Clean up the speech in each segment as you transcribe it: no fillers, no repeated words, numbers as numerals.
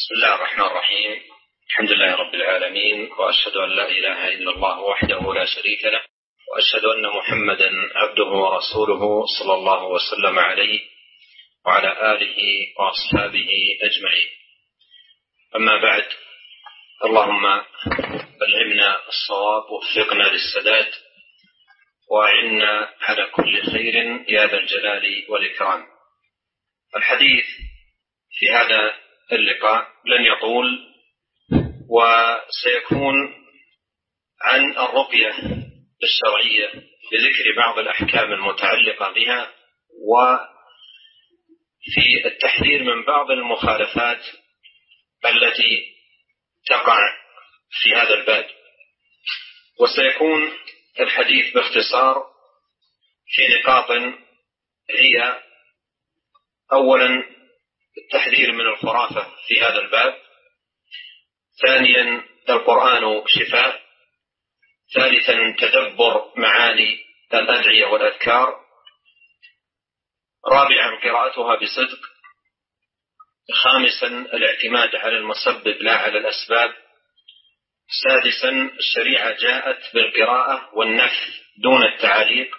بسم الله الرحمن الرحيم. الحمد لله رب العالمين، وأشهد أن لا إله إلا الله وحده لا شريك له، وأشهد أن محمدا عبده ورسوله صلى الله وسلم عليه وعلى آله وأصحابه أجمعين. أما بعد، اللهم ألهمنا الصواب ووفقنا للسداد وأعنا على كل خير يا ذا الجلال والإكرام. الحديث في هذا اللقاء لن يطول، وسيكون عن الرقية الشرعية بذكر بعض الأحكام المتعلقة بها، وفي التحذير من بعض المخالفات التي تقع في هذا الباب. وسيكون الحديث باختصار في نقاط هي: أولا التحذير من الخرافة في هذا الباب، ثانيا القرآن شفاء، ثالثا تدبر معاني الأدعية والأذكار، رابعا قراءتها بصدق، خامسا الاعتماد على المسبب لا على الأسباب، سادسا الشريعة جاءت بالقراءة والنفي دون التعاليق،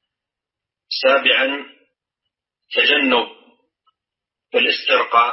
سابعا تجنب الاسترقاء،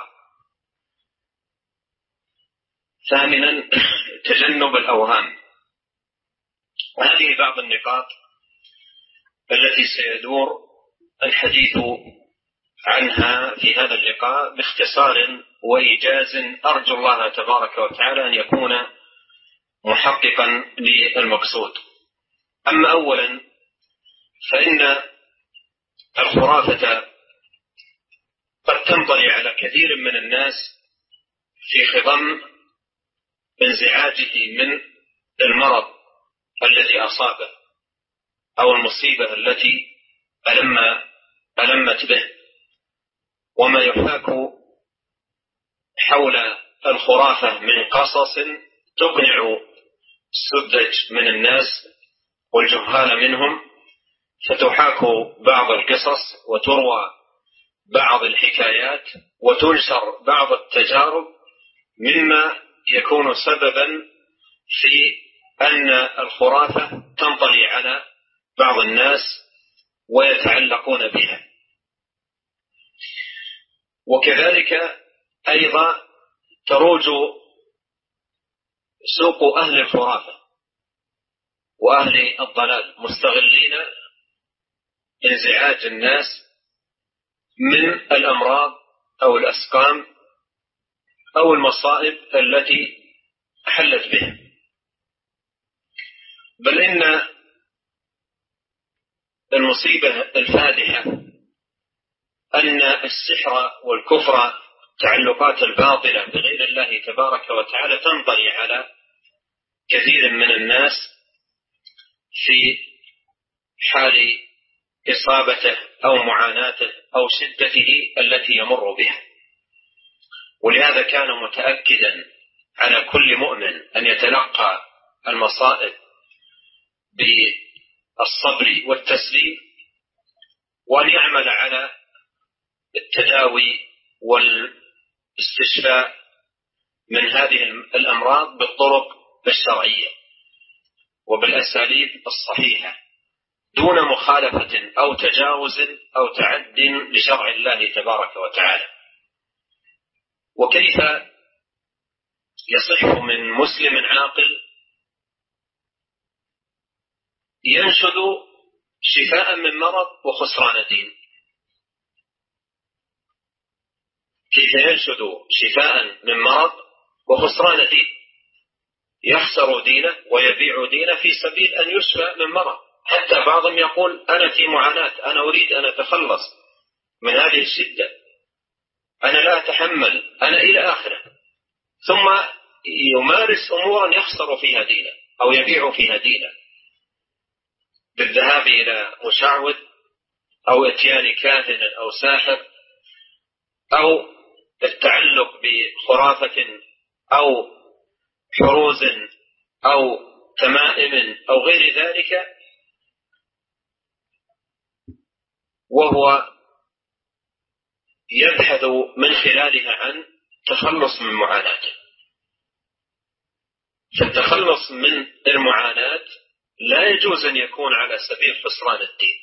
ثامنا تجنب الأوهام. وهذه بعض النقاط التي سيدور الحديث عنها في هذا اللقاء باختصار وإيجاز، أرجو الله تبارك وتعالى أن يكون محققا للمقصود. أما أولا، فإن الخرافة قد تنطلي على كثير من الناس في خضم انزعاجه من المرض الذي أصابه أو المصيبة التي ألمت به، وما يحاك حول الخرافة من قصص تقنع السذج من الناس والجهال منهم، فتحاك بعض القصص وتروى بعض الحكايات وتنشر بعض التجارب، مما يكون سببا في أن الخرافة تنطلي على بعض الناس ويتعلقون بها. وكذلك أيضا تروج سوق أهل الخرافة وأهل الضلال، مستغلين انزعاج الناس من الأمراض أو الأسقام أو المصائب التي حلت بهم. بل إن المصيبة الفادحة أن السحر والكفر، التعلقات الباطلة بغير الله تبارك وتعالى، تنطلي على كثير من الناس في حال إصابته أو معاناته أو شدته التي يمر بها. ولهذا كان متأكدا على كل مؤمن أن يتلقى المصائب بالصبر والتسليم، وأن يعمل على التداوي والاستشفاء من هذه الأمراض بالطرق الشرعية وبالأساليب الصحيحة، دون مخالفة أو تجاوز أو تعد لشرع الله تبارك وتعالى. وكيف يصح من مسلم عاقل ينشد شفاء من مرض وخسران دين؟ كيف ينشد شفاء من مرض وخسران دين؟ يخسر دينه ويبيع دينه في سبيل أن يشفى من مرض. حتى بعضهم يقول: أنا في معاناة، أنا أريد أن أتخلص من هذه الشدة، أنا لا أتحمل، أنا إلى آخره، ثم يمارس أمورا يخسر فيها دينه أو يبيع فيها دينه، بالذهاب إلى مشعوذ أو إتيان كاهن أو ساحر أو التعلق بخرافة أو حروز أو تمائم أو غير ذلك، وهو يبحث من خلالها عن التخلص من معاناته. فالتخلص من المعاناة لا يجوز أن يكون على سبيل خسران الدين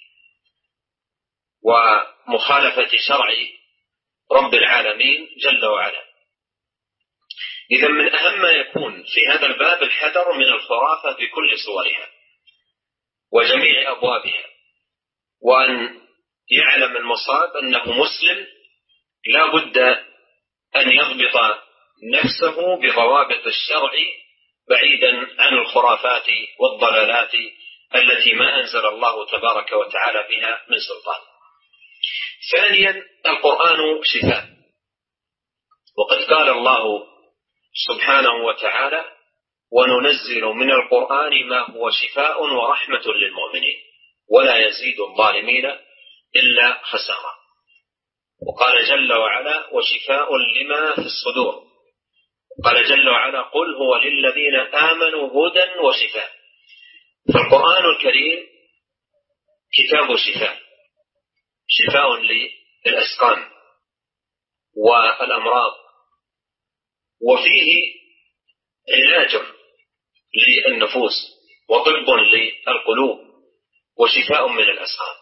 ومخالفة شرع رب العالمين جل وعلا. إذا من أهم ما يكون في هذا الباب الحذر من الخرافة بكل صورها وجميع أبوابها، وأن يعلم المصاب أنه مسلم لا بد أن يضبط نفسه بضوابط الشرع بعيدا عن الخرافات والضلالات التي ما أنزل الله تبارك وتعالى بها من سلطان. ثانيا، القرآن شفاء، وقد قال الله سبحانه وتعالى: وننزل من القرآن ما هو شفاء ورحمة للمؤمنين ولا يزيد الظالمين إلا خسارة. وقال جل وعلا: وشفاء لما في الصدور. قال جل وعلا: قل هو للذين آمنوا هدى وشفاء. فالقرآن الكريم كتاب شفاء، شفاء للأسقام والأمراض، وفيه علاج للنفوس وطب للقلوب وشفاء من الأسقام.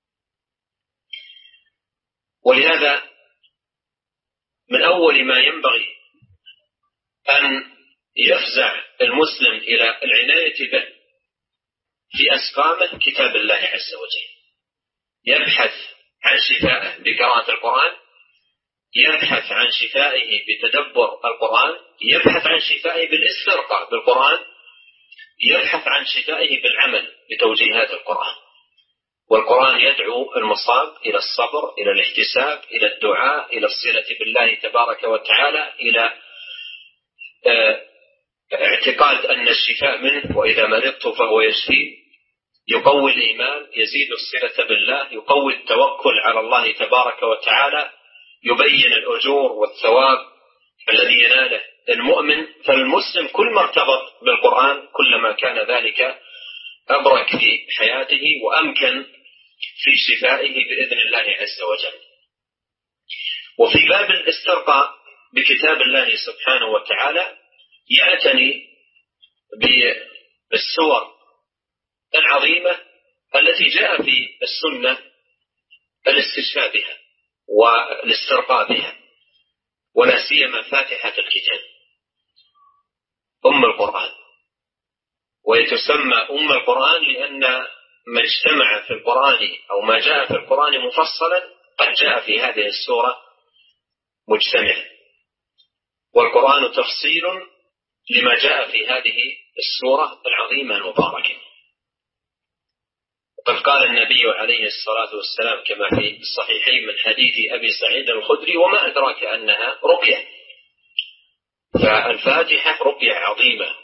ولهذا من أول ما ينبغي أن يفزع المسلم إلى العناية به في أسقامه كتاب الله عز وجل، يبحث عن شفائه بقراءة القرآن، يبحث عن شفائه بتدبر القرآن، يبحث عن شفائه بالاسترقاء بالقرآن، يبحث عن شفائه بالعمل بتوجيهات القرآن. والقرآن يدعو المصاب إلى الصبر، إلى الاحتساب، إلى الدعاء، إلى الصلة بالله تبارك وتعالى، إلى اعتقاد أن الشفاء منه، وإذا مرضت فهو يشفي، يقوي الإيمان، يزيد الصلة بالله، يقوي التوكل على الله تبارك وتعالى، يبين الأجور والثواب الذي يناله المؤمن. فالمسلم كل ما ارتبط بالقرآن كلما كان ذلك أبرك في حياته وأمكن في شفائه بإذن الله عز وجل. وفي باب الاسترقاء بكتاب الله سبحانه وتعالى يعتني بالسور العظيمة التي جاء في السنة الاستشفاء بها والاسترقاء بها، ولا سيما فاتحة الكتاب أم القرآن. ويتسمى أم القرآن لأن ما اجتمع في القرآن أو ما جاء في القرآن مفصلا قد جاء في هذه السورة مجتمعا، والقرآن تفصيل لما جاء في هذه السورة العظيمة المباركة. وقد قال النبي عليه الصلاة والسلام كما في الصحيحين من حديث أبي سعيد الخدري: وما أدراك أنها رقية. فالفاتحة رقية عظيمة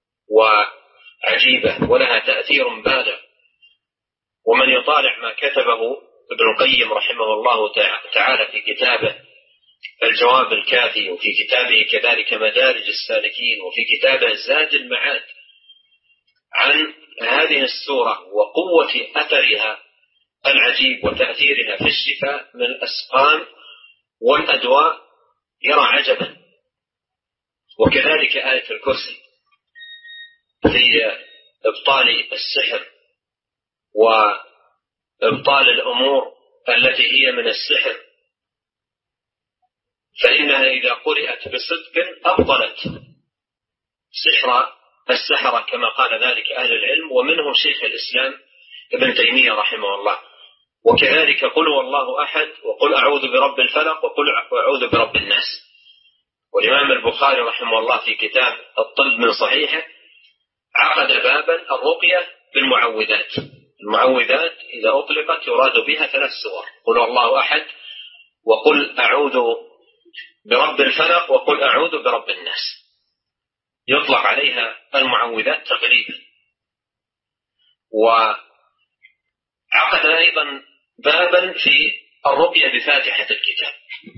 وعجيبة ولها تأثير بالغ. ومن يطالع ما كتبه ابن القيم رحمه الله تعالى في كتابه الجواب الكافي، وفي كتابه كذلك مدارج السالكين، وفي كتابه زاد المعاد، عن هذه السورة وقوة أثرها العجيب وتأثيرها في الشفاء من الأسقام والأدواء، يرى عجبا. وكذلك آية الكرسي في إبطال السحر وإبطال الأمور التي هي من السحر، فإنها إذا قرأت بصدق أبطلت سحر السحرة كما قال ذلك أهل العلم، ومنهم شيخ الإسلام ابن تيمية رحمه الله. وكذلك قل هو الله أحد، وقل أعوذ برب الفلق، وقل أعوذ برب الناس. والإمام البخاري رحمه الله في كتاب الطب من صحيحه عقد بابا الرقية بالمعوذات. المعوذات إذا أطلقت يراد بها 3 سور: قل هو الله أحد، وقل أعوذ برب الفلق، وقل أعوذ برب الناس. يطلق عليها المعوذات تقريبا. وعقد أيضا بابا في الرقية بفاتحة الكتاب.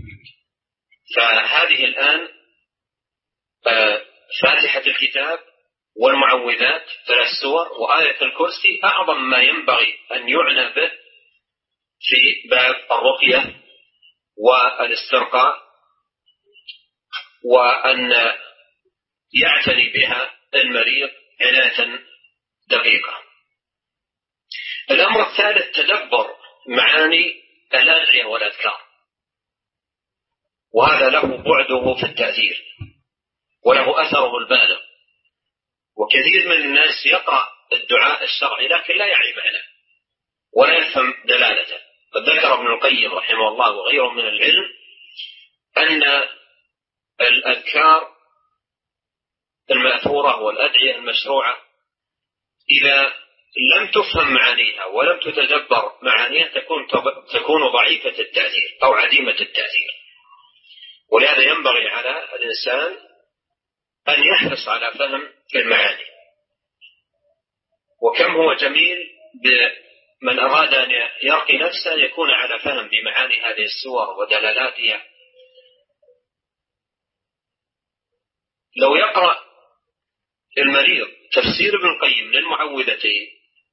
فهذه الآن فاتحة الكتاب والمعوذات 3 سور، وآية الكرسي أعظم ما ينبغي أن يعنى به في باب الرقية والاسترقاء وأن يعتني بها المريض عناية دقيقة. الأمر الثالث تدبر معاني الأدعية والأذكار، وهذا له بعده في التأثير وله أثره البالغ. وكثير من الناس يقرأ الدعاء الشرعي لكن لا يعي معناه ولا يفهم دلالته. قد ذكر ابن القيم رحمه الله وغيره من العلم أن الأذكار المأثورة والأدعية المشروعة إذا لم تفهم معانيها ولم تتدبر معانيها تكون ضعيفة التأثير أو عديمة التأثير. ولهذا ينبغي على الإنسان أن يحرص على فهم المعاني. وكم هو جميل بمن أراد أن يرقي نفسه يكون على فهم بمعاني هذه السور ودلالاتها. لو يقرأ المريض تفسير ابن القيم للمعوذتين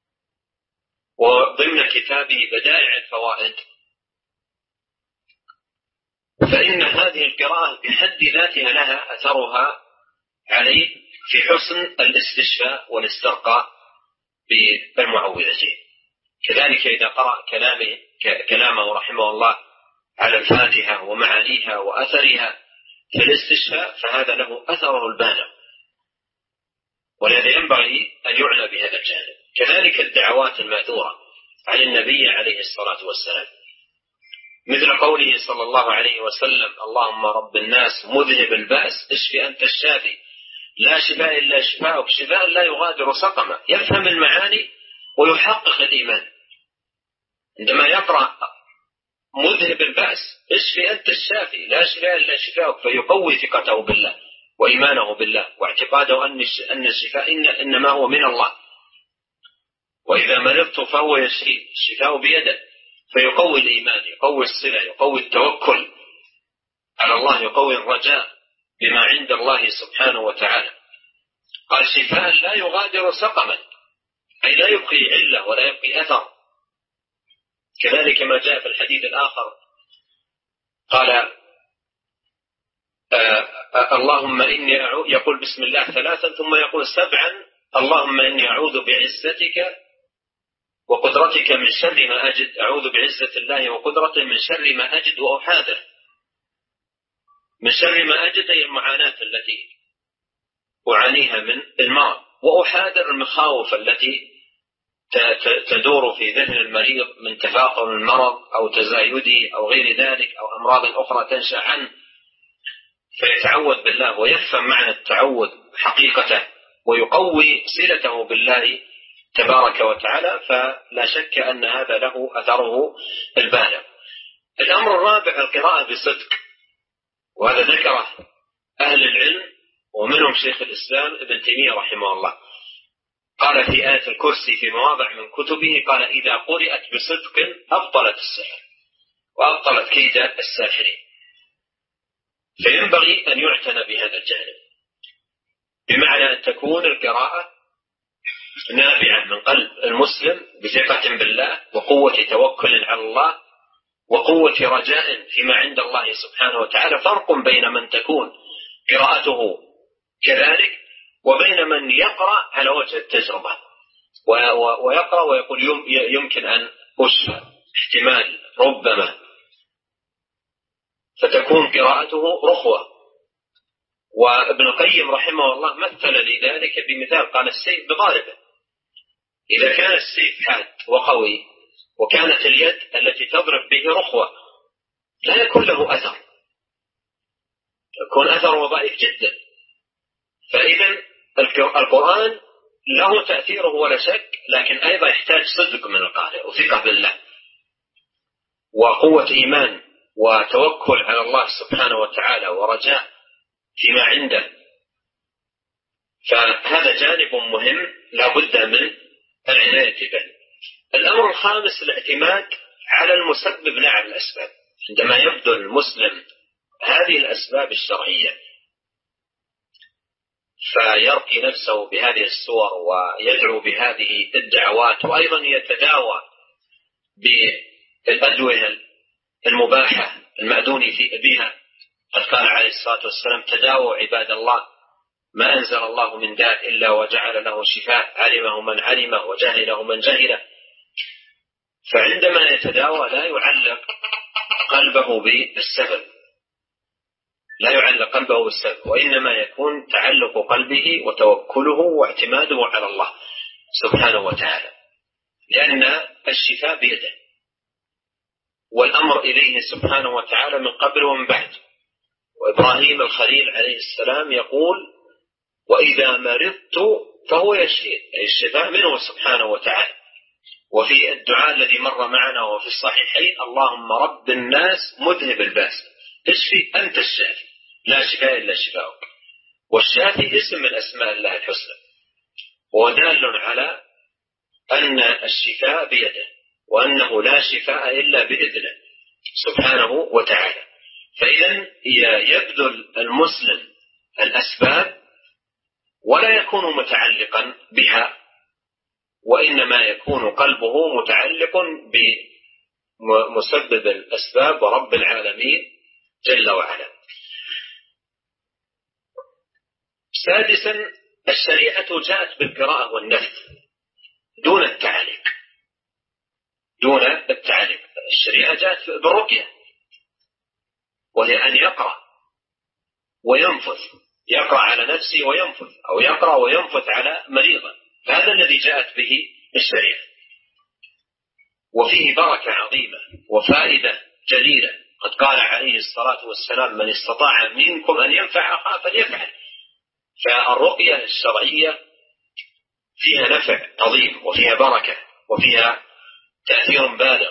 وضمن كتابه بدائع الفوائد فإن هذه القراءة بحد ذاتها لها أثرها عليه في حسن الاستشفاء والاسترقاء بالمعوذتين. كذلك إذا قرأ كلامه رحمه الله على الفاتحة ومعانيها وأثرها في الاستشفاء فهذا له أثره البالغ، ولهذا ينبغي أن يعنى بهذا الجانب. كذلك الدعوات المأثورة عن النبي عليه الصلاة والسلام، مثل قوله صلى الله عليه وسلم: اللهم رب الناس مذهب البأس اشف أنت الشافي لا شفاء إلا شفاءك شفاء لا يغادر سقما. يفهم المعاني ويحقق الإيمان. عندما يقرأ مذهب البأس اشف أنت الشافي لا شفاء إلا شفاءك فيقوي ثقته بالله وإيمانه بالله واعتقاده أن الشفاء إنما هو من الله، وإذا مرضت فهو يشفي الشفاء بيده، فيقوي الإيمان، يقوي الصلة، يقوي التوكل على الله، يقوي الرجاء بما عند الله سبحانه وتعالى. قال شفاء لا يغادر سقما، أي لا يبقي علة ولا يبقي أثر. كذلك ما جاء في الحديث الآخر قال اللهم إني يقول بسم الله 3 ثم يقول 7 اللهم إني أعوذ بعزتك وقدرتك من شر ما أجد، أعوذ بعزة الله وقدرته من شر ما أجد وأحاذر. من شر ما أجد هي المعاناة التي أعانيها من المرض، وأحاذر المخاوف التي تدور في ذهن المريض من تفاقم المرض أو تزايده أو غير ذلك أو أمراض أخرى تنشأ عنه، فيتعوذ بالله ويفهم معنى التعوذ حقيقته ويقوي صلته بالله تبارك وتعالى، فلا شك أن هذا له أثره البالغ. الأمر الرابع القراءة بصدق، وهذا ذكره أهل العلم ومنهم شيخ الإسلام ابن تيمية رحمه الله. قال في آية الكرسي في مواضع من كتبه قال إذا قرأت بصدق أبطلت السحر وأبطلت كيد الساحرين. فينبغي أن يعتنى بهذا الجانب، بمعنى أن تكون القراءة نابعة من قلب المسلم بثقة بالله وقوة توكل على الله وقوة رجاء فيما عند الله سبحانه وتعالى. فرق بين من تكون قراءته كذلك وبين من يقرأ على وجه التجربة ويقرأ ويقول يمكن أن أشفى، احتمال، ربما، فتكون قراءته رخوة. وابن القيم رحمه الله مثل لذلك بمثال، قال السيف بضاربه، إذا كان السيف حاد وقوي وكانت اليد التي تضرب به رخوة لا يكون له أثر، يكون أثره ضعيف جدا. فإذا القرآن له تأثيره ولا شك، لكن أيضا يحتاج صدق من القارئ وثقة بالله وقوة إيمان وتوكل على الله سبحانه وتعالى ورجاء فيما عنده. فهذا جانب مهم لا بد من العناية به. الأمر الخامس الاعتماد على المسبب لا على الأسباب. عندما يبذل المسلم هذه الأسباب الشرعية فيرقي نفسه بهذه الصور ويدعو بهذه الدعوات، وأيضا يتداوى بالأدوية المباحة المأذون بها قد قال عليه الصلاة والسلام: تداووا عباد الله، ما أنزل الله من داء إلا وجعل له شفاء، علمه من علمه وجهله من جهله. فعندما يتداوى لا يعلق قلبه بالسبب، لا يعلق قلبه بالسبب، وإنما يكون تعلق قلبه وتوكله واعتماده على الله سبحانه وتعالى، لأن الشفاء بيده والأمر إليه سبحانه وتعالى من قبل ومن بعد. وإبراهيم الخليل عليه السلام يقول: وإذا مرضت فهو يشفين، أي الشفاء منه سبحانه وتعالى. وفي الدعاء الذي مر معنا وفي الصحيحين: اللهم رب الناس مذهب الباس اشفي أنت الشافي لا شفاء إلا شفاؤك. والشافي اسم من أسماء الله الحسنى، ودال على أن الشفاء بيده، وأنه لا شفاء إلا بإذنه سبحانه وتعالى. فإذا يبذل المسلم الأسباب ولا يكون متعلقا بها، وإنما يكون قلبه متعلق بمسبب الأسباب ورب العالمين جل وعلا. سادسا، الشريعة جاءت بالقراءة والنفث دون التعليق. الشريعة جاءت بالرقية، وهي أن يقرأ وينفث، يقرأ على نفسه وينفث، أو يقرأ وينفث على مريضه. هذا الذي جاءت به الشريعة، وفيه بركة عظيمة وفائدة جليلة. قد قال عليه الصلاة والسلام: من استطاع منكم أن ينفع أخاه فليفعل. فالرقية الشرعية فيها نفع عظيم، وفيها بركة، وفيها تأثير بالغ،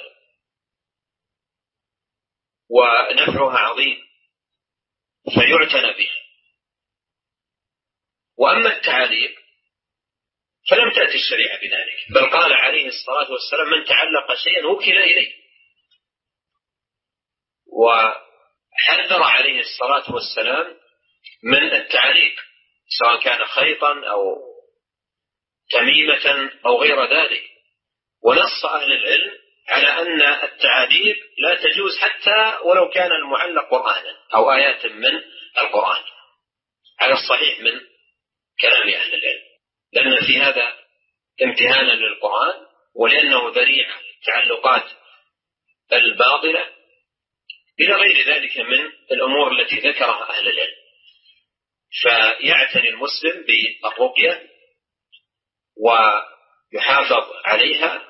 ونفعها عظيم، فيعتنى به. وأما التعليق فلم تأتي الشريعة بذلك، بل قال عليه الصلاة والسلام: من تعلق شيئا وكل إليه. وحذر عليه الصلاة والسلام من التعليق، سواء كان خيطا أو تميمة أو غير ذلك. ونص أهل العلم على أن التعليق لا تجوز حتى ولو كان المعلق قرآنا أو آيات من القرآن، على الصحيح من كلام أهل العلم، لأن في هذا امتهانا للقرآن، ولأنه ذريعة للتعلقات الباطلة إلى غير ذلك من الأمور التي ذكرها أهل العلم. فيعتني المسلم بالرقية ويحافظ عليها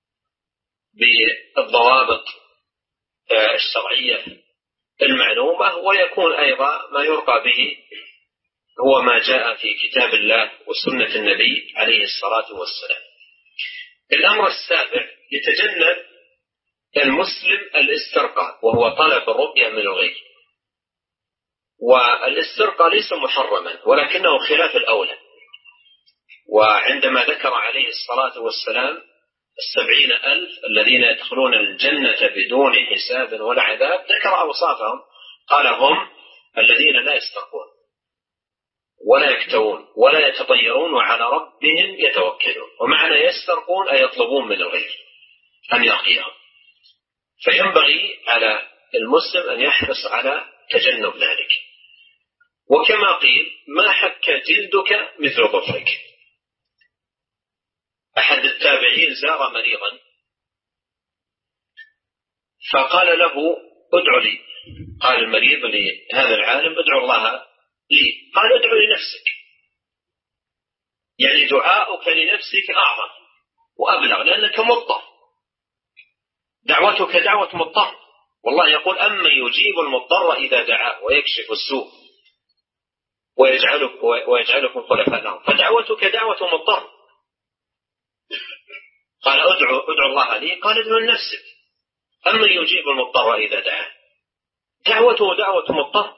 بالضوابط الشرعية المعلومة، ويكون أيضا ما يرقى به هو ما جاء في كتاب الله وسنة النبي عليه الصلاة والسلام. الأمر السابع: يتجنب المسلم الاسترقاء، وهو طلب الرقية من الغير. والاسترقاء ليس محرما، ولكنه خلاف الأولى. وعندما ذكر عليه الصلاة والسلام 70,000 الذين يدخلون الجنة بدون حساب ولا عذاب، ذكر أوصافهم، قال: هم الذين لا يسترقون ولا يكتوون ولا يتطيرون وعلى ربهم يتوكلون. ومعنى يسترقون أي يطلبون من الغير أن يرقيهم. فينبغي على المسلم أن يحرص على تجنب ذلك. وكما قيل: ما حك جلدك مثل ظفرك. أحد التابعين زار مريضا فقال له: ادعو لي. قال المريض لهذا العالم: ادعو الله لي. قال: ادعو لنفسك، يعني دعاؤك لنفسك أعظم وأبلغ، لأنك مضطر، دعوتك دعوة مضطر. والله يقول: أما يجيب المضطر إذا دعاه ويكشف السوء ويجعلكم خلفاء الأرض، فدعوتك دعوة مضطر. قال: ادعو الله لي. قال: ادعو لنفسك. أما يجيب المضطر إذا دعاه، دعوته دعوة مضطر.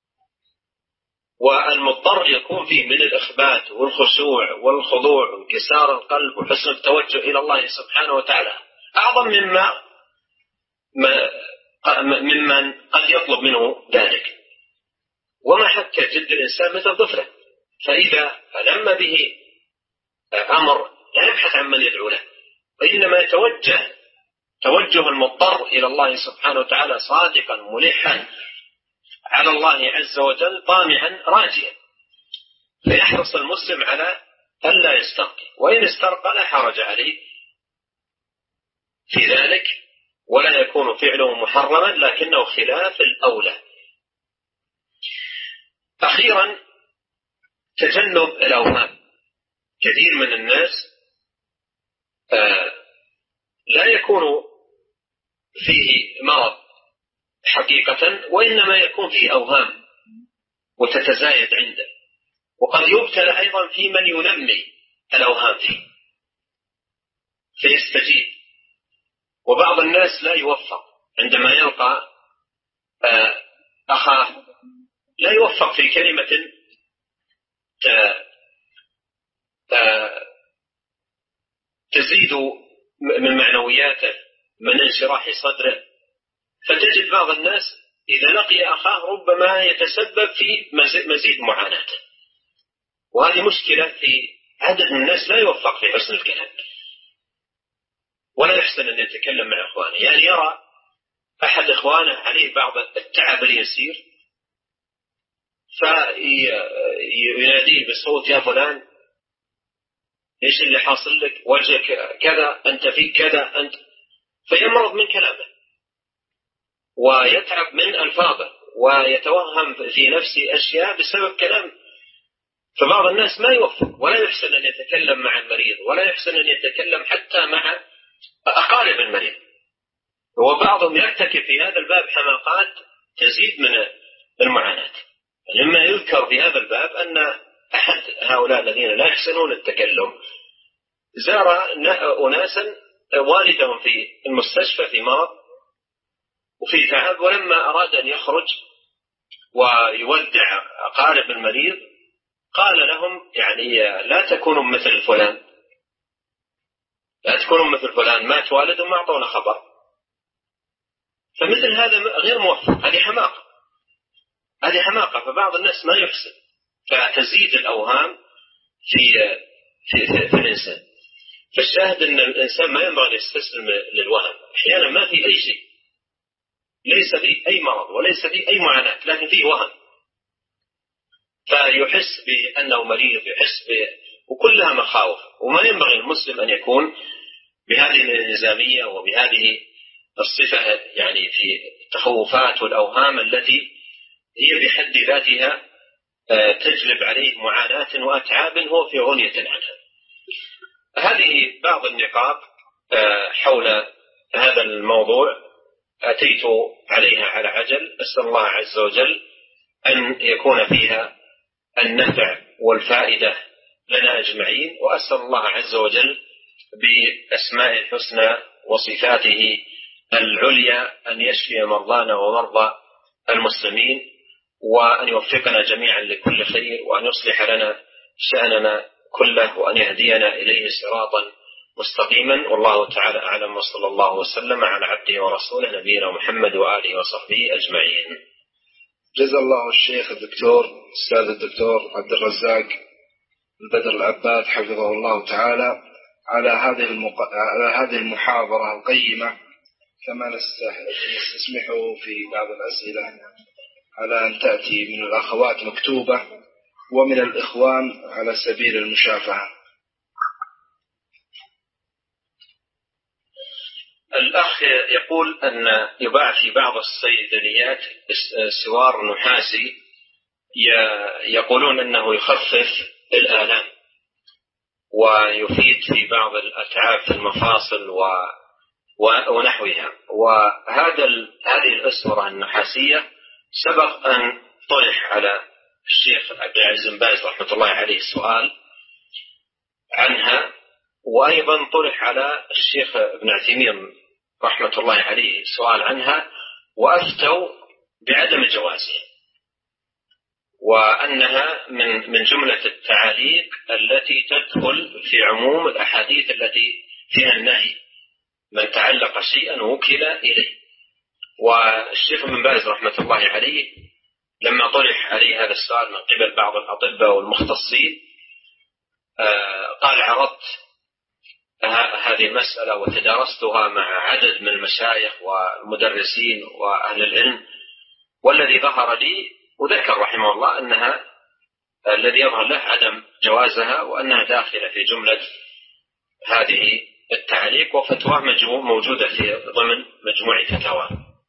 والمضطر يكون فيه من الإخبات والخشوع والخضوع وانكسار القلب وحسن التوجه إلى الله سبحانه وتعالى أعظم ممن قد يطلب منه ذلك. وما حك جلد الإنسان مثل ظفره، فإذا ألم به أمر لا يبحث عن من يدعو له، وإنما توجه المضطر إلى الله سبحانه وتعالى صادقا ملحا على الله عز وجل طامعا راجيا، فيحرص المسلم على ألا يسترقي، وإن استرقى لا حرج عليه في ذلك، ولا يكون فعله محرما لكنه خلاف الأولى. أخيرا تجنب الأوهام. كثير من الناس لا يكون فيه مرض حقيقة، وإنما يكون فيه أوهام وتتزايد عنده، وقد يبتلى أيضا في من ينمي الأوهام فيه فيستجيب. وبعض الناس لا يوفق عندما يلقى أخاه، لا يوفق في كلمة تزيد من معنوياته، من انشراح صدره، فتجد بعض الناس إذا لقي أخاه ربما يتسبب في مزيد معاناته. وهذه مشكلة في عدد من الناس لا يوفق في حسن الكلام، ولا يحسن أن يتكلم مع إخوانه. يعني يرى أحد إخوانه عليه بعض التعب اليسير فيناديه بصوت: يا فلان، إيش اللي حاصل لك؟ وجهك كذا، أنت فيك كذا، أنت. فيمرض من كلامه ويتعب من ألفاظه ويتوهم في نفسه أشياء بسبب كلام. فبعض الناس ما يوفق، ولا يحسن أن يتكلم مع المريض، ولا يحسن أن يتكلم حتى مع أقارب المريض. وبعضهم يرتكب في هذا الباب حماقات تزيد من المعاناة. لما يذكر في هذا الباب أن أحد هؤلاء الذين لا يحسنون التكلم زار أناسا والدهم في المستشفى في مرض وفي تعب، ولما أراد أن يخرج ويودع أقارب المريض قال لهم: يعني لا تكونوا مثل فلان، لا تكونوا مثل فلان، مات والده ما أعطونا خبر. فمثل هذا غير موفق، هذه حماقة، هذه حماقة. فبعض الناس ما يحسن، فتزيد الأوهام في الإنسان. فالشاهد أن الإنسان ما ينبغي أن يستسلم للوهم. أحيانا ما في أي شيء، ليس في أي مرض وليس في أي معاناة، لكن فيه وهم، فيحس بأنه مريض، يحس وكلها مخاوف. وما ينبغي المسلم أن يكون بهذه الانهزامية وبهذه الصفة، يعني في التخوفات والأوهام التي هي بحد ذاتها تجلب عليه معاناة وأتعاب هو في غنية عنها. هذه بعض النقاط حول هذا الموضوع أتيت عليها على عجل. أسأل الله عز وجل أن يكون فيها النفع والفائدة لنا أجمعين، وأسأل الله عز وجل بأسماء الحسنى وصفاته العليا أن يشفي مرضانا ومرضى المسلمين، وأن يوفقنا جميعا لكل خير، وأن يصلح لنا شأننا كله، وأن يهدينا إليه صراطا مستقيما. والله تعالى أعلم، وصلى الله وسلم على عبده ورسوله نبينا محمد وآله وصحبه أجمعين. جزا الله الشيخ الدكتور أستاذ الدكتور عبد الرزاق البدر العباد حفظه الله تعالى على هذه المحاضرة القيمة. كما نستسمحه في بعض الأسئلة على أن تأتي من الأخوات مكتوبة ومن الإخوان على سبيل المشافهة. الأخ يقول أن يباع في بعض الصيدليات سوار نحاسي يقولون أنه يخفف الآلام ويفيد في بعض الأتعاب في المفاصل ونحوها. هذه الأسورة النحاسية سبق أن طرح على الشيخ عبد العزيز بن باز رحمة الله عليه سؤال عنها، وأيضا طرح على الشيخ ابن عثيمين رحمة الله عليه سؤال عنها، وأفتوا بعدم جوازها، وأنها من جملة التعاليق التي تدخل في عموم الأحاديث التي فيها النهي، من تعلق شيئا وكل إليه. والشيخ ابن باز رحمة الله عليه لما طرح عليه هذا السؤال من قبل بعض الأطباء والمختصين قال: عرضت هذه المسألة وتدارستها مع عدد من المشايخ والمدرسين وأهل العلم، والذي ظهر لي وذكر رحمه الله أنها الذي يظهر له عدم جوازها وأنها داخلة في جملة هذه التعليق، وفتواه موجودة في ضمن مجموع فتاوى.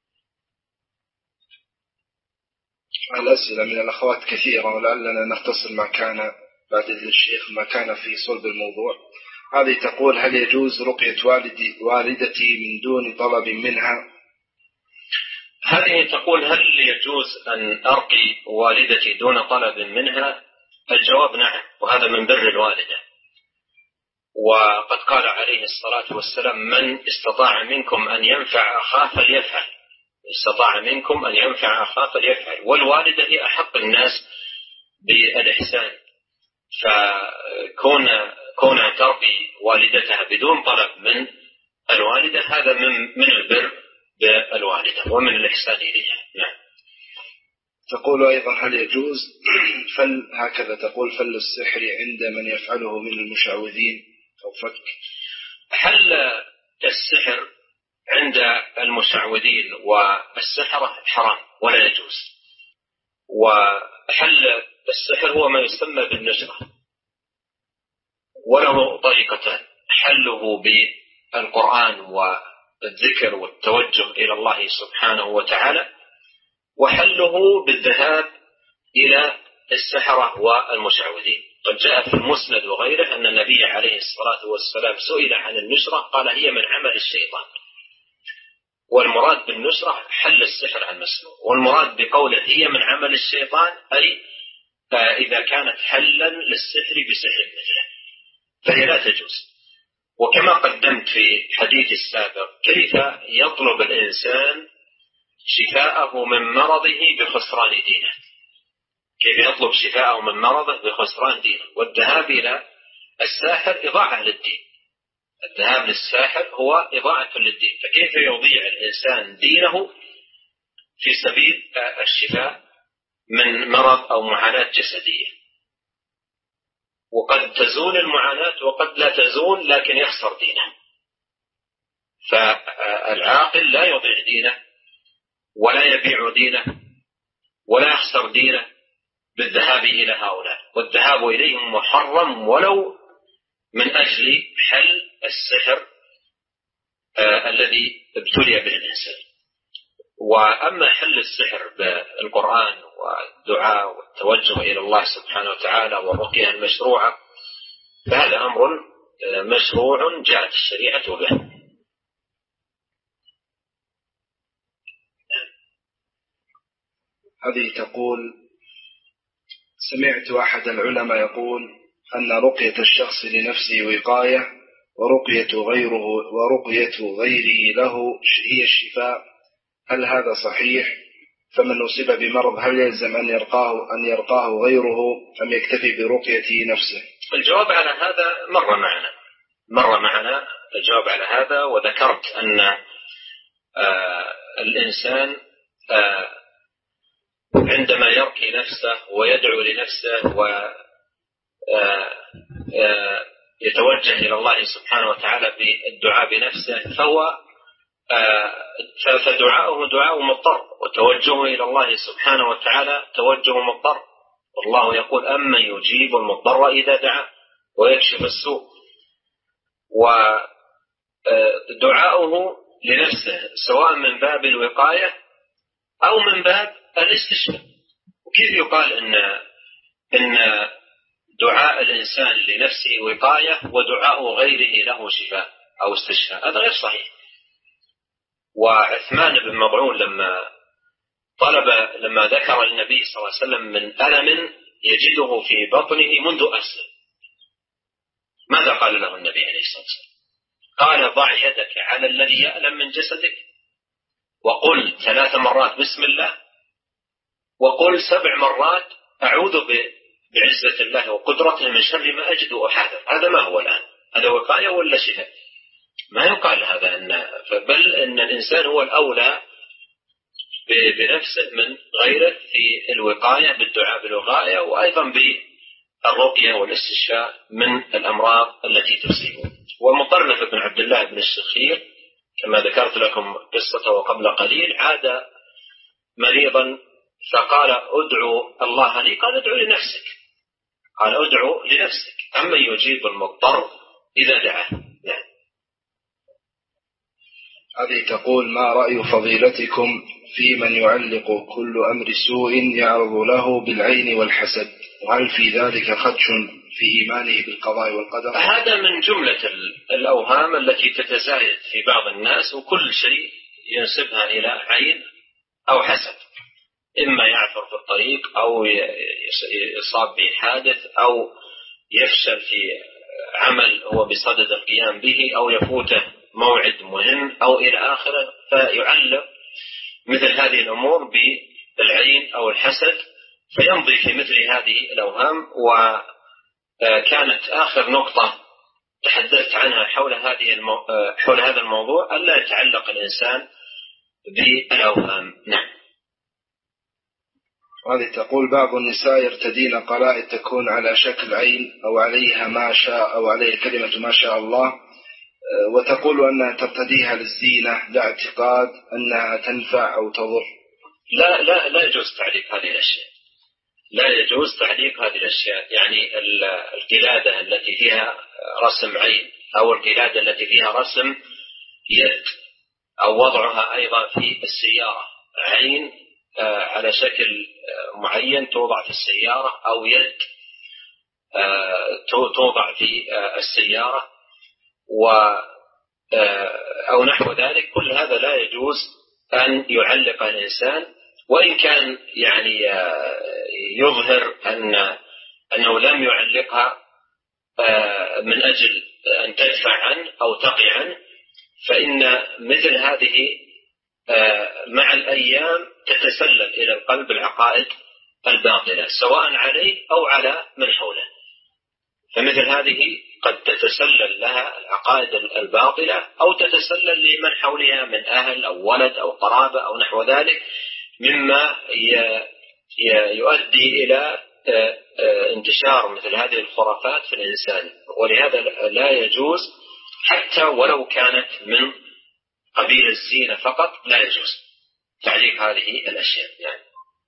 الأسئلة من الأخوات كثيرة ولعلنا نختصر ما كان بعد إذن الشيخ ما كان في صلب الموضوع. هذه تقول: هل يجوز رقية والدتي من دون طلب منها؟ هذه تقول: هل يجوز أن أرقي والدتي دون طلب منها؟ الجواب نعم، وهذا من بر الوالدة. وقد قال عليه الصلاة والسلام: من استطاع منكم أن ينفع أخاه فليفعل. استطاع منكم أن ينفع أخاه فليفعل. والوالدة هي أحق الناس بالإحسان، فكون ترقي والدتها بدون طلب من الوالدة هذا من البر بالوالدة ومن الإحسان إليها. نعم. تقول أيضا: هل يجوز هكذا تقول فل السحر عند من يفعله من المشعوذين أو فك؟ حل السحر عند المشعوذين والسحرة حرام ولا يجوز. وحل السحر هو ما يسمى بالنجرة، وله طريقتان: حله بالقرآن والذكر والتوجه إلى الله سبحانه وتعالى، وحله بالذهاب إلى السحرة والمشعوذين. قد جاء في المسند وغيره أن النبي عليه الصلاة والسلام سئل عن النشرة قال: هي من عمل الشيطان. والمراد بالنشرة حل السحر عن مسلوب، والمراد بقوله هي من عمل الشيطان أي إذا كانت حلا للسحر بسحر مثله فهي لا تجوز. وكما قدمت في حديث السابق كيف يطلب الإنسان شفاءه من مرضه بخسران دينه، كيف يطلب شفاءه من مرضه بخسران دينه. والذهاب إلى الساحر إضاعة للدين، الذهاب للساحر هو إضاعة للدين، فكيف يضيع الإنسان دينه في سبيل الشفاء من مرض أو معاناة جسدية؟ وقد تزول المعاناة وقد لا تزول، لكن يخسر دينه. فالعاقل لا يضيع دينه ولا يبيع دينه ولا يخسر دينه بالذهاب إلى هؤلاء، والذهاب إليهم محرم ولو من أجل حل السحر الذي ابتلي به الإنسان. وأما حل السحر بالقرآن والدعاء والتوجه إلى الله سبحانه وتعالى والرقية المشروعة فهذا أمر مشروع جاءت الشريعة به. هذه تقول: سمعت أحد العلماء يقول أن رقية الشخص لنفسه وقاية ورقية غيره له هي الشفاء، هل هذا صحيح؟ فمن أصيب بمرض هل يلزم أن يرقاه غيره أم يكتفي برقيته نفسه؟ الجواب على هذا مر معنا الجواب على هذا، وذكرت أن الإنسان عندما يرقي نفسه ويدعو لنفسه ويتوجه إلى الله سبحانه وتعالى بالدعاء بنفسه فدعاؤه دعاء مضطر، وتوجهه إلى الله سبحانه وتعالى توجه مضطر. والله يقول: أمن يجيب المضطر إذا دعا ويكشف السوء. ودعاؤه لنفسه سواء من باب الوقاية أو من باب الاستشفاء. وكيف يقال إن دعاء الإنسان لنفسه وقاية ودعاء غيره له شفاء أو استشفاء؟ هذا غير صحيح. وعثمان بن مضعون لما ذكر النبي صلى الله عليه وسلم من ألم يجده في بطنه منذ أسلم، ماذا قال له النبي عليه الصلاة والسلام؟ قال: ضع يدك على الذي يألم من جسدك وقل 3 مرات بسم الله وقل 7 مرات أعوذ بعزة الله وقدرته من شر ما أجد وأحاذر. هذا ما هو الآن؟ هذا وقاية ولا شفاء؟ ما يقال هذا. بل إن الإنسان هو الأولى بنفسه من غيره في الوقاية بالدعاء بالوقاية، وأيضا بالرقية والاستشفاء من الأمراض التي تصيبه. ومطرف بن عبد الله بن الشخير كما ذكرت لكم قصته قبل قليل عاد مريضا فقال ادعو الله لي، قال ادعو لنفسك، قال ادعو لنفسك، أما يجيب المضطر إذا دعاه. نعم. هذه تقول: ما رأي فضيلتكم في من يعلق كل أمر سوء يعرض له بالعين والحسد، وهل في ذلك خدش في إيمانه بالقضاء والقدر؟ هذا من جملة الأوهام التي تتزايد في بعض الناس، وكل شيء ينسبها إلى عين أو حسد، إما يعثر في الطريق أو يصاب بحادث أو يفشل في عمل هو بصدد القيام به أو يفوته موعد مهم أو إلى آخره، فيعلق مثل هذه الأمور بالعين أو الحسد، فيمضي في مثل هذه الأوهام. وكانت آخر نقطة تحدثت عنها حول هذا الموضوع ألا يتعلق الإنسان بالأوهام. نعم. وهذه تقول: بعض النساء يرتدين قلائد تكون على شكل عين أو عليها ما شاء أو عليه كلمة ما شاء الله، وتقول أنها ترتديها للزينة لا اعتقاد أنها تنفع أو تضر. لا يجوز تعليق هذه الأشياء، لا يجوز تعليق هذه الأشياء. يعني القلادة التي فيها رسم عين أو القلادة التي فيها رسم يد، أو وضعها أيضا في السيارة عين على شكل معين توضع في السيارة، أو يد توضع في السيارة أو نحو ذلك، كل هذا لا يجوز أن يعلق الإنسان، وإن كان يعني يظهر أنه لم يعلقها من أجل أن تدفع عنه أو تقي عنه، فإن مثل هذه مع الأيام تتسلل إلى القلب العقائد الباطلة سواء عليه أو على من حوله، فمثل هذه قد تتسلل لها العقائد الباطلة أو تتسلل لمن حولها من أهل أو ولد أو قرابة أو نحو ذلك، مما يؤدي إلى انتشار مثل هذه الخرافات في الإنسان. ولهذا لا يجوز حتى ولو كانت من قبيل الزينة فقط، لا يجوز تعليق هذه الأشياء يعني.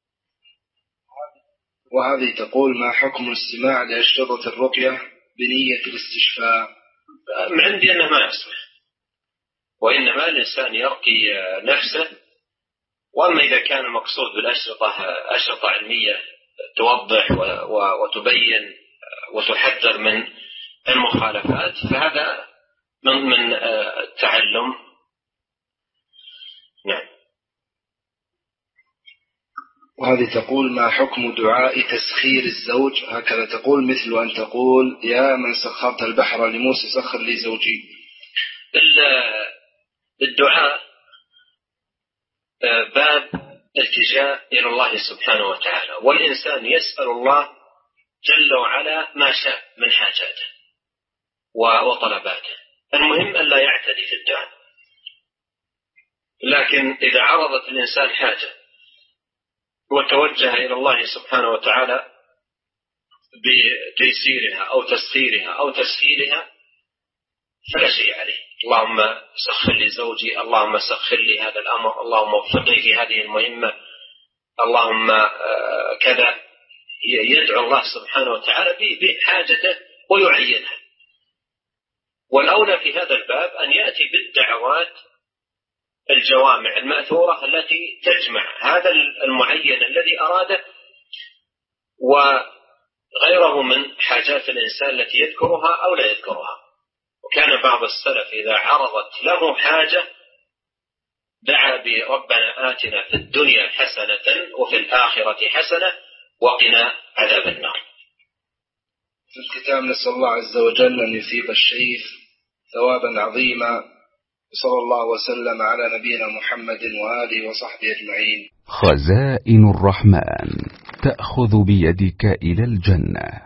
وهذه تقول: ما حكم الاستماع لأشرطة الرقية بنية الاستشفاء؟ من عندي أنه ما يصلح، وإنما الإنسان يرقي نفسه. وأما إذا كان المقصود بالأشرطة أشرطة علمية توضح وتبين وتحذر من المخالفات، فهذا من التعلم. نعم. وهذه تقول: ما حكم دعاء تسخير الزوج؟ هكذا تقول، مثل أن تقول: يا من سخرت البحر لموسى سخر لي زوجي. الدعاء باب التجاء إلى الله سبحانه وتعالى، والإنسان يسأل الله جل وعلا ما شاء من حاجاته وطلباته، المهم أن لا يعتدي في الدعاء. لكن إذا عرضت الإنسان حاجة وتوجه إلى الله سبحانه وتعالى بتيسيرها أو تسخيرها أو تسهيلها فلا شيء عليه. اللهم سخر لي زوجي، اللهم سخر لي هذا الأمر، اللهم وفقني في هذه المهمة، اللهم كذا. يدعو الله سبحانه وتعالى بحاجته ويعينها. والأولى في هذا الباب أن يأتي بالدعوات الجوامع المأثورة التي تجمع هذا المعين الذي أراده وغيره من حاجات الإنسان التي يذكرها أو لا يذكرها. وكان بعض السلف إذا عرضت له حاجة دعا بربنا آتنا في الدنيا حسنة وفي الآخرة حسنة وقنا عذاب النار. في الختام نسأل الله عز وجل أن يثيب الشيخ ثوابا عظيما، صلى الله وسلم على نبينا محمد وآله وصحبه أجمعين. خزائن الرحمن تأخذ بيدك إلى الجنة.